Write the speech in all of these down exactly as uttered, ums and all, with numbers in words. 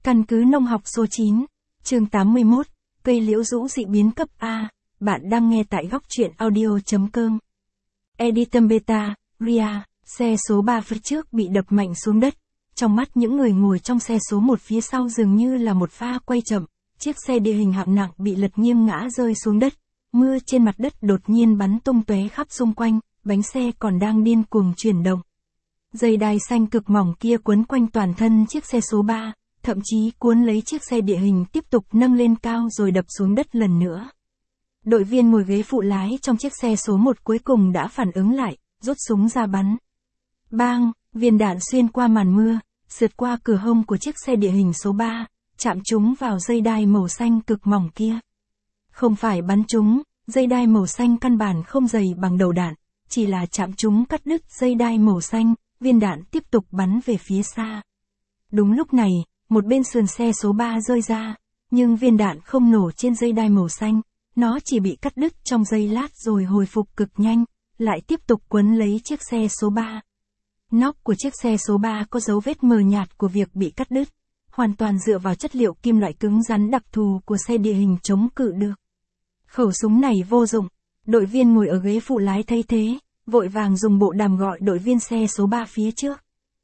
Căn cứ nông học số chín, chương tám mươi mốt, cây liễu rũ dị biến cấp A, bạn đang nghe tại góc truyện audio.com. Editum Beta, Ria, xe số ba phía trước bị đập mạnh xuống đất. Trong mắt những người ngồi trong xe số một phía sau dường như là một pha quay chậm, chiếc xe địa hình hạng nặng bị lật nghiêng ngã rơi xuống đất. Mưa trên mặt đất đột nhiên bắn tung tóe khắp xung quanh, bánh xe còn đang điên cuồng chuyển động. Dây đai xanh cực mỏng kia quấn quanh toàn thân chiếc xe số ba, thậm chí cuốn lấy chiếc xe địa hình tiếp tục nâng lên cao rồi đập xuống đất lần nữa. Đội viên ngồi ghế phụ lái trong chiếc xe số một cuối cùng đã phản ứng lại, rút súng ra bắn. Bang, viên đạn xuyên qua màn mưa, sượt qua cửa hông của chiếc xe địa hình số ba, chạm trúng vào dây đai màu xanh cực mỏng kia. Không phải bắn trúng, dây đai màu xanh căn bản không dày bằng đầu đạn, chỉ là chạm trúng cắt đứt dây đai màu xanh, viên đạn tiếp tục bắn về phía xa. Đúng lúc này, một bên sườn xe số ba rơi ra, nhưng viên đạn không nổ trên dây đai màu xanh, nó chỉ bị cắt đứt trong giây lát rồi hồi phục cực nhanh, lại tiếp tục quấn lấy chiếc xe số ba. Nóc của chiếc xe số ba có dấu vết mờ nhạt của việc bị cắt đứt, hoàn toàn dựa vào chất liệu kim loại cứng rắn đặc thù của xe địa hình chống cự được. Khẩu súng này vô dụng, đội viên ngồi ở ghế phụ lái thấy thế, vội vàng dùng bộ đàm gọi đội viên xe số ba phía trước.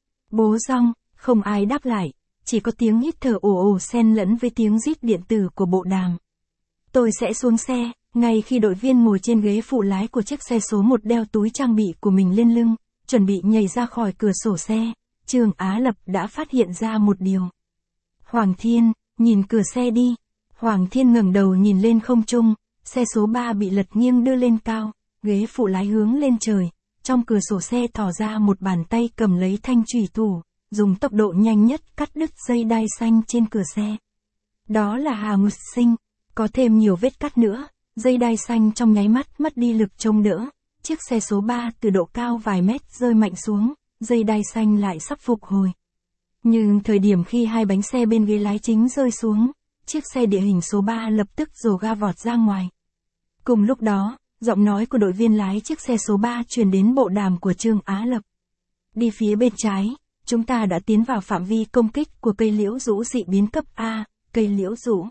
Bố rong, không ai đáp lại, chỉ có tiếng hít thở ồ ồ xen lẫn với tiếng rít điện tử của bộ đàm. Tôi sẽ xuống xe, ngay khi đội viên ngồi trên ghế phụ lái của chiếc xe số một đeo túi trang bị của mình lên lưng, chuẩn bị nhảy ra khỏi cửa sổ xe, Trương Á Lập đã phát hiện ra một điều. Hoàng Thiên, nhìn cửa xe đi. Hoàng Thiên ngẩng đầu nhìn lên không trung, xe số ba bị lật nghiêng đưa lên cao, ghế phụ lái hướng lên trời, trong cửa sổ xe thò ra một bàn tay cầm lấy thanh chùy thủ, dùng tốc độ nhanh nhất cắt đứt dây đai xanh trên cửa xe. Đó là Hà Nguyệt Sinh, có thêm nhiều vết cắt nữa, dây đai xanh trong nháy mắt mất đi lực chống đỡ, chiếc xe số ba từ độ cao vài mét rơi mạnh xuống, dây đai xanh lại sắp phục hồi. Nhưng thời điểm khi hai bánh xe bên ghế lái chính rơi xuống, chiếc xe địa hình số ba lập tức rồ ga vọt ra ngoài. Cùng lúc đó, giọng nói của đội viên lái chiếc xe số ba truyền đến bộ đàm của Trương Á Lập. Đi phía bên trái, chúng ta đã tiến vào phạm vi công kích của cây liễu rũ dị biến cấp A, cây liễu rũ.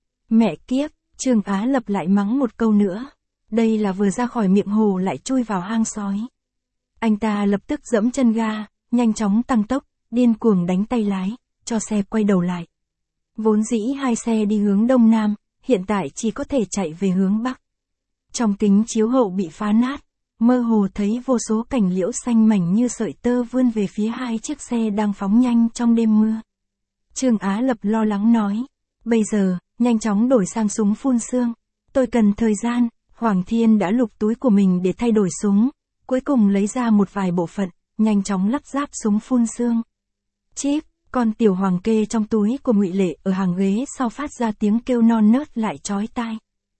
Mẹ kiếp, Trương Á Lập lại mắng một câu nữa. Đây là vừa ra khỏi miệng hồ lại chui vào hang sói. Anh ta lập tức giẫm chân ga, nhanh chóng tăng tốc, điên cuồng đánh tay lái, cho xe quay đầu lại. Vốn dĩ hai xe đi hướng đông nam, hiện tại chỉ có thể chạy về hướng bắc. Trong kính chiếu hậu bị phá nát, mơ hồ thấy vô số cành liễu xanh mảnh như sợi tơ vươn về phía hai chiếc xe đang phóng nhanh trong đêm mưa. Trương Á Lập lo lắng nói, bây giờ, nhanh chóng đổi sang súng phun sương. Tôi cần thời gian. Hoàng Thiên đã lục túi của mình để thay đổi súng, cuối cùng lấy ra một vài bộ phận, nhanh chóng lắp ráp súng phun sương. Chíp, con tiểu hoàng kê trong túi của Ngụy Lệ ở hàng ghế sau phát ra tiếng kêu non nớt lại chói tai.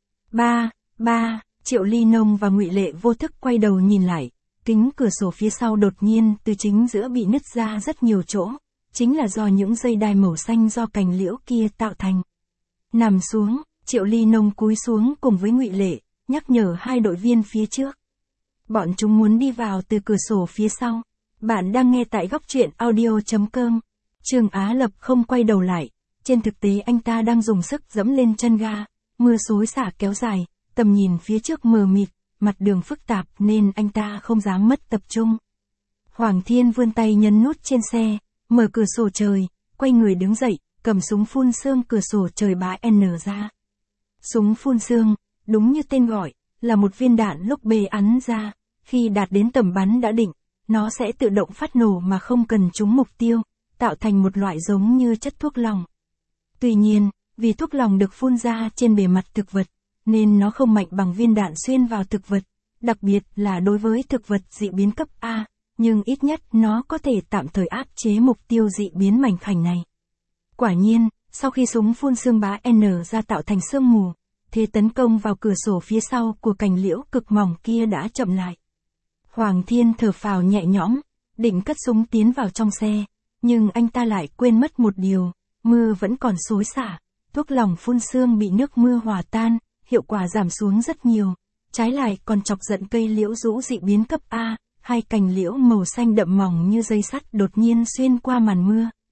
Ba, ba, Triệu Ly Nông và Ngụy Lệ vô thức quay đầu nhìn lại, kính cửa sổ phía sau đột nhiên từ chính giữa bị nứt ra rất nhiều chỗ, chính là do những dây đai màu xanh do cành liễu kia tạo thành. Nằm xuống, Triệu Ly Nông cúi xuống cùng với Ngụy Lệ, nhắc nhở hai đội viên phía trước. Bọn chúng muốn đi vào từ cửa sổ phía sau. Bạn đang nghe tại góc truyện audio.com. Trương Á Lập không quay đầu lại, trên thực tế anh ta đang dùng sức giẫm lên chân ga, mưa xối xả kéo dài, tầm nhìn phía trước mờ mịt, mặt đường phức tạp nên anh ta không dám mất tập trung. Hoàng Thiên vươn tay nhấn nút trên xe, mở cửa sổ trời, quay người đứng dậy, cầm súng phun sương cửa sổ trời bá N ra. Súng phun sương, đúng như tên gọi, là một viên đạn lúc bê ắn ra, khi đạt đến tầm bắn đã định, nó sẽ tự động phát nổ mà không cần trúng mục tiêu, tạo thành một loại giống như chất thuốc lòng. Tuy nhiên, vì thuốc lòng được phun ra trên bề mặt thực vật, nên nó không mạnh bằng viên đạn xuyên vào thực vật, đặc biệt là đối với thực vật dị biến cấp A, nhưng ít nhất nó có thể tạm thời áp chế mục tiêu dị biến mảnh khảnh này. Quả nhiên, sau khi súng phun sương bá N ra tạo thành sương mù, thế tấn công vào cửa sổ phía sau của cành liễu cực mỏng kia đã chậm lại. Hoàng Thiên thở phào nhẹ nhõm, định cất súng tiến vào trong xe, nhưng anh ta lại quên mất một điều, mưa vẫn còn xối xả, thuốc lòng phun sương bị nước mưa hòa tan, hiệu quả giảm xuống rất nhiều, trái lại còn chọc giận cây liễu rũ dị biến cấp A, hai cành liễu màu xanh đậm mỏng như dây sắt đột nhiên xuyên qua màn mưa,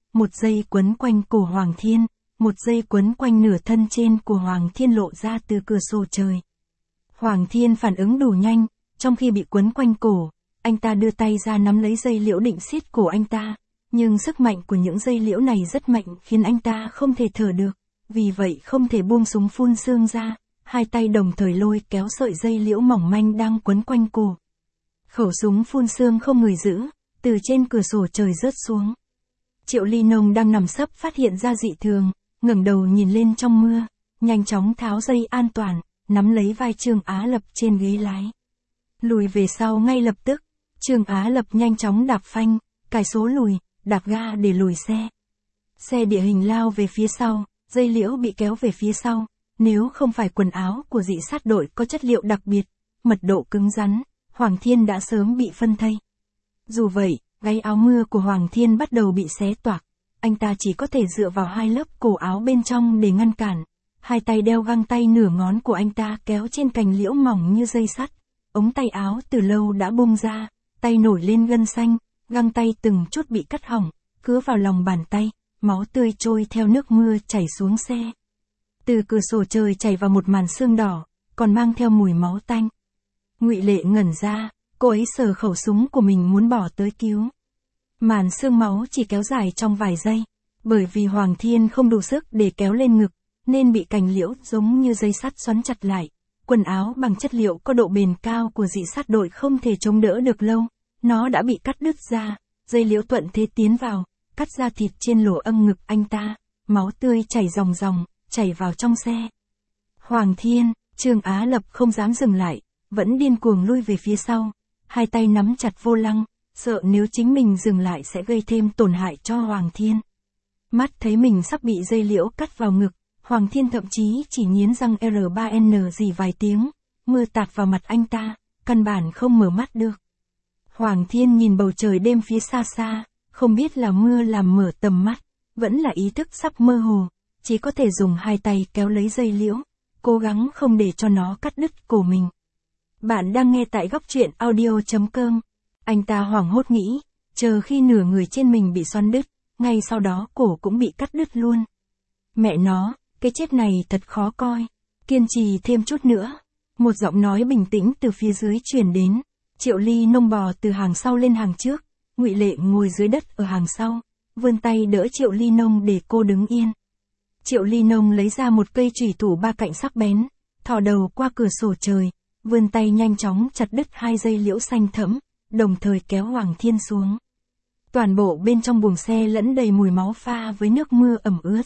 một dây quấn quanh cổ Hoàng Thiên, một dây quấn quanh nửa thân trên của Hoàng Thiên lộ ra từ cửa sổ trời. Hoàng Thiên phản ứng đủ nhanh, trong khi bị quấn quanh cổ, anh ta đưa tay ra nắm lấy dây liễu định siết cổ anh ta, nhưng sức mạnh của những dây liễu này rất mạnh khiến anh ta không thể thở được, vì vậy không thể buông súng phun sương ra, hai tay đồng thời lôi kéo sợi dây liễu mỏng manh đang quấn quanh cổ. Khẩu súng phun sương không người giữ, từ trên cửa sổ trời rớt xuống. Triệu Ly Nông đang nằm sấp phát hiện ra dị thường, ngẩng đầu nhìn lên trong mưa, nhanh chóng tháo dây an toàn, nắm lấy vai Trương Á Lập trên ghế lái. Lùi về sau ngay lập tức, Trương Á Lập nhanh chóng đạp phanh, cài số lùi, đạp ga để lùi xe. Xe địa hình lao về phía sau, dây liễu bị kéo về phía sau, nếu không phải quần áo của dị sát đội có chất liệu đặc biệt, mật độ cứng rắn, Hoàng Thiên đã sớm bị phân thây. Dù vậy, gáy áo mưa của Hoàng Thiên bắt đầu bị xé toạc, anh ta chỉ có thể dựa vào hai lớp cổ áo bên trong để ngăn cản. Hai tay đeo găng tay nửa ngón của anh ta kéo trên cành liễu mỏng như dây sắt, ống tay áo từ lâu đã bung ra, tay nổi lên gân xanh, găng tay từng chút bị cắt hỏng, cứa vào lòng bàn tay, máu tươi trôi theo nước mưa chảy xuống xe. Từ cửa sổ trời chảy vào một màn sương đỏ, còn mang theo mùi máu tanh. Ngụy Lệ ngẩn ra, cô ấy sờ khẩu súng của mình muốn bỏ tới cứu. Màn sương máu chỉ kéo dài trong vài giây, bởi vì Hoàng Thiên không đủ sức để kéo lên ngực, nên bị cành liễu giống như dây sắt xoắn chặt lại. Quần áo bằng chất liệu có độ bền cao của dị sát đội không thể chống đỡ được lâu, nó đã bị cắt đứt ra, dây liễu thuận thế tiến vào, cắt ra thịt trên lỗ âm ngực anh ta, máu tươi chảy ròng ròng, chảy vào trong xe. Hoàng Thiên, Trương Á Lập không dám dừng lại, vẫn điên cuồng lui về phía sau, hai tay nắm chặt vô lăng, sợ nếu chính mình dừng lại sẽ gây thêm tổn hại cho Hoàng Thiên. Mắt thấy mình sắp bị dây liễu cắt vào ngực, Hoàng Thiên thậm chí chỉ nghiến răng R ba N gì vài tiếng, mưa tạt vào mặt anh ta, căn bản không mở mắt được. Hoàng Thiên nhìn bầu trời đêm phía xa xa, không biết là mưa làm mở tầm mắt, vẫn là ý thức sắp mơ hồ, chỉ có thể dùng hai tay kéo lấy dây liễu, cố gắng không để cho nó cắt đứt cổ mình. Bạn đang nghe tại góc truyện audio chấm com. Anh ta hoảng hốt nghĩ, chờ khi nửa người trên mình bị xoắn đứt, ngay sau đó cổ cũng bị cắt đứt luôn. Mẹ nó, cái chết này thật khó coi. Kiên trì thêm chút nữa. Một giọng nói bình tĩnh từ phía dưới truyền đến. Triệu Ly Nông bò từ hàng sau lên hàng trước, Ngụy Lệ ngồi dưới đất ở hàng sau, vươn tay đỡ Triệu Ly Nông để cô đứng yên. Triệu Ly Nông lấy ra một cây chủy thủ ba cạnh sắc bén, thò đầu qua cửa sổ trời, vươn tay nhanh chóng chặt đứt hai dây liễu xanh thẫm, đồng thời kéo Hoàng Thiên xuống. Toàn bộ bên trong buồng xe lẫn đầy mùi máu pha với nước mưa ẩm ướt.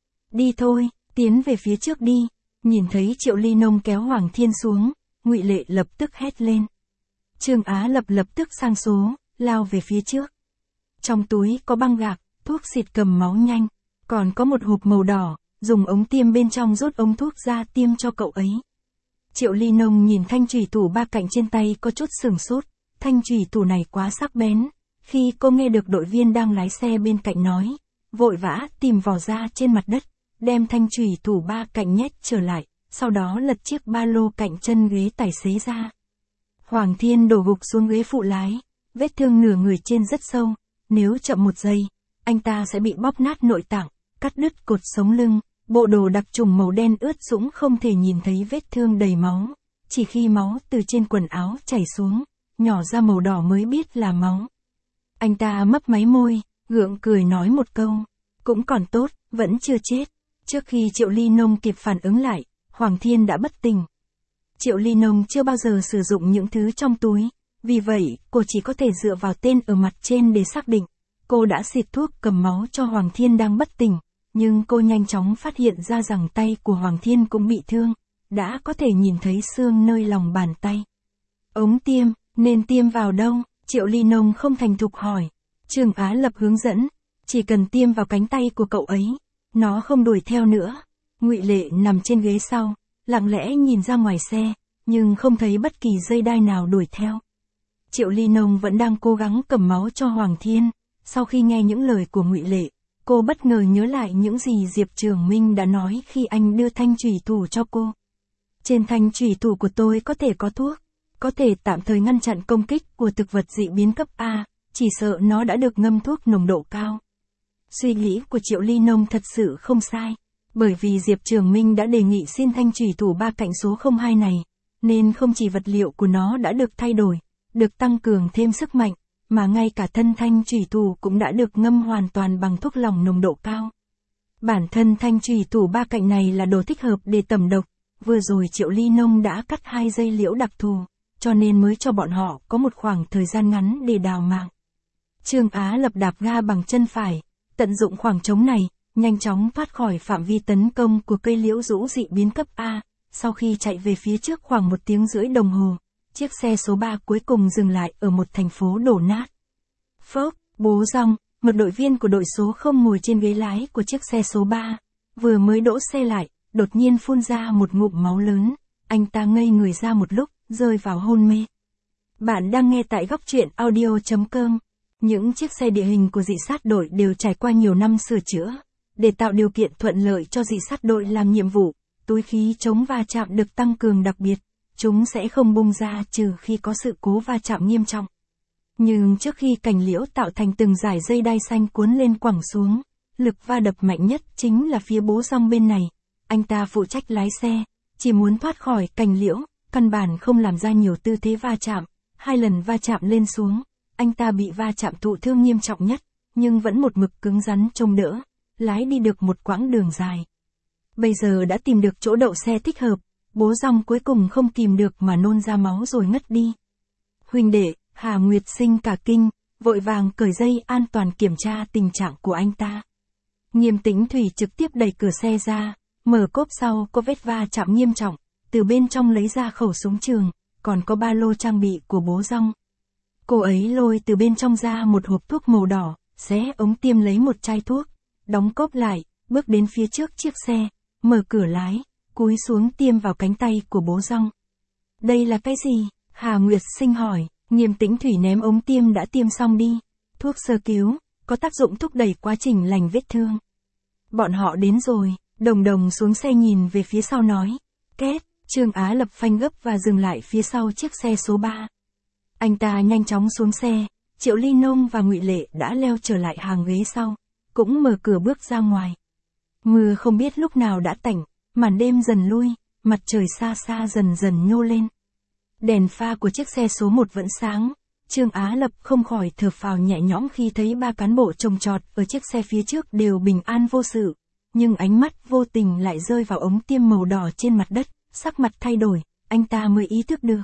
Đi thôi, tiến về phía trước đi. Nhìn thấy Triệu Ly Nông kéo Hoàng Thiên xuống, Ngụy Lệ lập tức hét lên. Trương Á Lập lập tức sang số, lao về phía trước. Trong túi có băng gạc, thuốc xịt cầm máu nhanh, còn có một hộp màu đỏ, dùng ống tiêm bên trong rút ống thuốc ra tiêm cho cậu ấy. Triệu Ly Nông nhìn thanh chủy thủ ba cạnh trên tay có chút sửng sốt, thanh chủy thủ này quá sắc bén. Khi cô nghe được đội viên đang lái xe bên cạnh nói, vội vã tìm vỏ ra trên mặt đất, đem thanh chủy thủ ba cạnh nhét trở lại, sau đó lật chiếc ba lô cạnh chân ghế tài xế ra. Hoàng Thiên đổ gục xuống ghế phụ lái, vết thương nửa người trên rất sâu, nếu chậm một giây, anh ta sẽ bị bóp nát nội tạng, cắt đứt cột sống lưng, bộ đồ đặc trùng màu đen ướt sũng không thể nhìn thấy vết thương đầy máu, chỉ khi máu từ trên quần áo chảy xuống, nhỏ ra màu đỏ mới biết là máu. Anh ta mấp máy môi, gượng cười nói một câu, cũng còn tốt, vẫn chưa chết. Trước khi Triệu Ly Nông kịp phản ứng lại, Hoàng Thiên đã bất tỉnh. Triệu Ly Nông chưa bao giờ sử dụng những thứ trong túi, vì vậy cô chỉ có thể dựa vào tên ở mặt trên để xác định. Cô đã xịt thuốc cầm máu cho Hoàng Thiên đang bất tỉnh, nhưng cô nhanh chóng phát hiện ra rằng tay của Hoàng Thiên cũng bị thương, đã có thể nhìn thấy xương nơi lòng bàn tay. Ống tiêm, nên tiêm vào đâu? Triệu Ly Nông không thành thục hỏi. Trương Á Lập hướng dẫn, chỉ cần tiêm vào cánh tay của cậu ấy, nó không đuổi theo nữa. Ngụy Lệ nằm trên ghế sau, lặng lẽ nhìn ra ngoài xe, nhưng không thấy bất kỳ dây đai nào đuổi theo. Triệu Ly Nông vẫn đang cố gắng cầm máu cho Hoàng Thiên. Sau khi nghe những lời của Ngụy Lệ, cô bất ngờ nhớ lại những gì Diệp Trường Minh đã nói khi anh đưa thanh chủy thủ cho cô. Trên thanh chủy thủ của tôi có thể có thuốc, có thể tạm thời ngăn chặn công kích của thực vật dị biến cấp A, chỉ sợ nó đã được ngâm thuốc nồng độ cao. Suy nghĩ của Triệu Ly Nông thật sự không sai. Bởi vì Diệp Trường Minh đã đề nghị xin thanh chủy thủ ba cạnh số không hai này, nên không chỉ vật liệu của nó đã được thay đổi, được tăng cường thêm sức mạnh, mà ngay cả thân thanh chủy thủ cũng đã được ngâm hoàn toàn bằng thuốc lỏng nồng độ cao. Bản thân thanh chủy thủ ba cạnh này là đồ thích hợp để tẩm độc, vừa rồi Triệu Ly Nông đã cắt hai dây liễu đặc thù, cho nên mới cho bọn họ có một khoảng thời gian ngắn để đào mạng. Trương Á Lập đạp ga bằng chân phải, tận dụng khoảng trống này, nhanh chóng thoát khỏi phạm vi tấn công của cây liễu rũ dị biến cấp A. Sau khi chạy về phía trước khoảng một tiếng rưỡi đồng hồ, chiếc xe số ba cuối cùng dừng lại ở một thành phố đổ nát. Phốc, bố rong, một đội viên của đội số không ngồi trên ghế lái của chiếc xe số ba, vừa mới đỗ xe lại, đột nhiên phun ra một ngụm máu lớn, anh ta ngây người ra một lúc, rơi vào hôn mê. Bạn đang nghe tại góc truyện audio chấm com. Những chiếc xe địa hình của dị sát đội đều trải qua nhiều năm sửa chữa. Để tạo điều kiện thuận lợi cho dị sát đội làm nhiệm vụ, túi khí chống va chạm được tăng cường đặc biệt. Chúng sẽ không bung ra trừ khi có sự cố va chạm nghiêm trọng. Nhưng trước khi cành liễu tạo thành từng dải dây đai xanh cuốn lên quẳng xuống, lực va đập mạnh nhất chính là phía bố rong bên này. Anh ta phụ trách lái xe, chỉ muốn thoát khỏi cành liễu, căn bản không làm ra nhiều tư thế va chạm. Hai lần va chạm lên xuống, anh ta bị va chạm thụ thương nghiêm trọng nhất, nhưng vẫn một mực cứng rắn trông đỡ, lái đi được một quãng đường dài. Bây giờ đã tìm được chỗ đậu xe thích hợp, bố rong cuối cùng không kìm được mà nôn ra máu rồi ngất đi. Huynh đệ, Hà Nguyệt Sinh cả kinh, vội vàng cởi dây an toàn kiểm tra tình trạng của anh ta. Nghiêm Tĩnh Thủy trực tiếp đẩy cửa xe ra, mở cốp sau có vết va chạm nghiêm trọng, từ bên trong lấy ra khẩu súng trường, còn có ba lô trang bị của bố rong. Cô ấy lôi từ bên trong ra một hộp thuốc màu đỏ, xé ống tiêm lấy một chai thuốc, đóng cốp lại, bước đến phía trước chiếc xe, mở cửa lái, cúi xuống tiêm vào cánh tay của bố rong. Đây là cái gì? Hà Nguyệt Sinh hỏi. Nghiêm Tĩnh Thủy ném ống tiêm đã tiêm xong đi. Thuốc sơ cứu, có tác dụng thúc đẩy quá trình lành vết thương. Bọn họ đến rồi, Đồng Đồng xuống xe nhìn về phía sau nói. Két, Trương Á Lập phanh gấp và dừng lại phía sau chiếc xe số ba. Anh ta nhanh chóng xuống xe, Triệu Ly Nông và Ngụy Lệ đã leo trở lại hàng ghế sau, cũng mở cửa bước ra ngoài. Mưa không biết lúc nào đã tạnh, màn đêm dần lui, mặt trời xa xa dần dần nhô lên. Đèn pha của chiếc xe số một vẫn sáng, Trương Á Lập không khỏi thở phào nhẹ nhõm khi thấy ba cán bộ trồng trọt ở chiếc xe phía trước đều bình an vô sự, nhưng ánh mắt vô tình lại rơi vào ống tiêm màu đỏ trên mặt đất, sắc mặt thay đổi, anh ta mới ý thức được.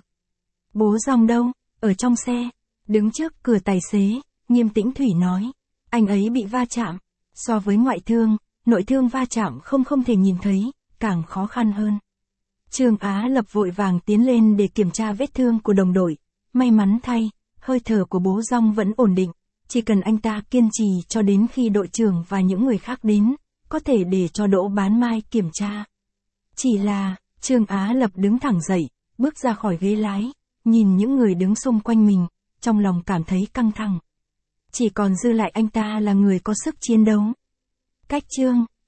Bố rong đâu? Ở trong xe, đứng trước cửa tài xế, Nghiêm Tĩnh Thủy nói, anh ấy bị va chạm, so với ngoại thương, nội thương va chạm không không thể nhìn thấy, càng khó khăn hơn. Trương Á Lập vội vàng tiến lên để kiểm tra vết thương của đồng đội, may mắn thay, hơi thở của bố rong vẫn ổn định, chỉ cần anh ta kiên trì cho đến khi đội trưởng và những người khác đến, có thể để cho Đỗ Bán Mai kiểm tra. Chỉ là, Trương Á Lập đứng thẳng dậy, bước ra khỏi ghế lái, nhìn những người đứng xung quanh mình, trong lòng cảm thấy căng thẳng. Chỉ còn dư lại anh ta là người có sức chiến đấu. Cách Trương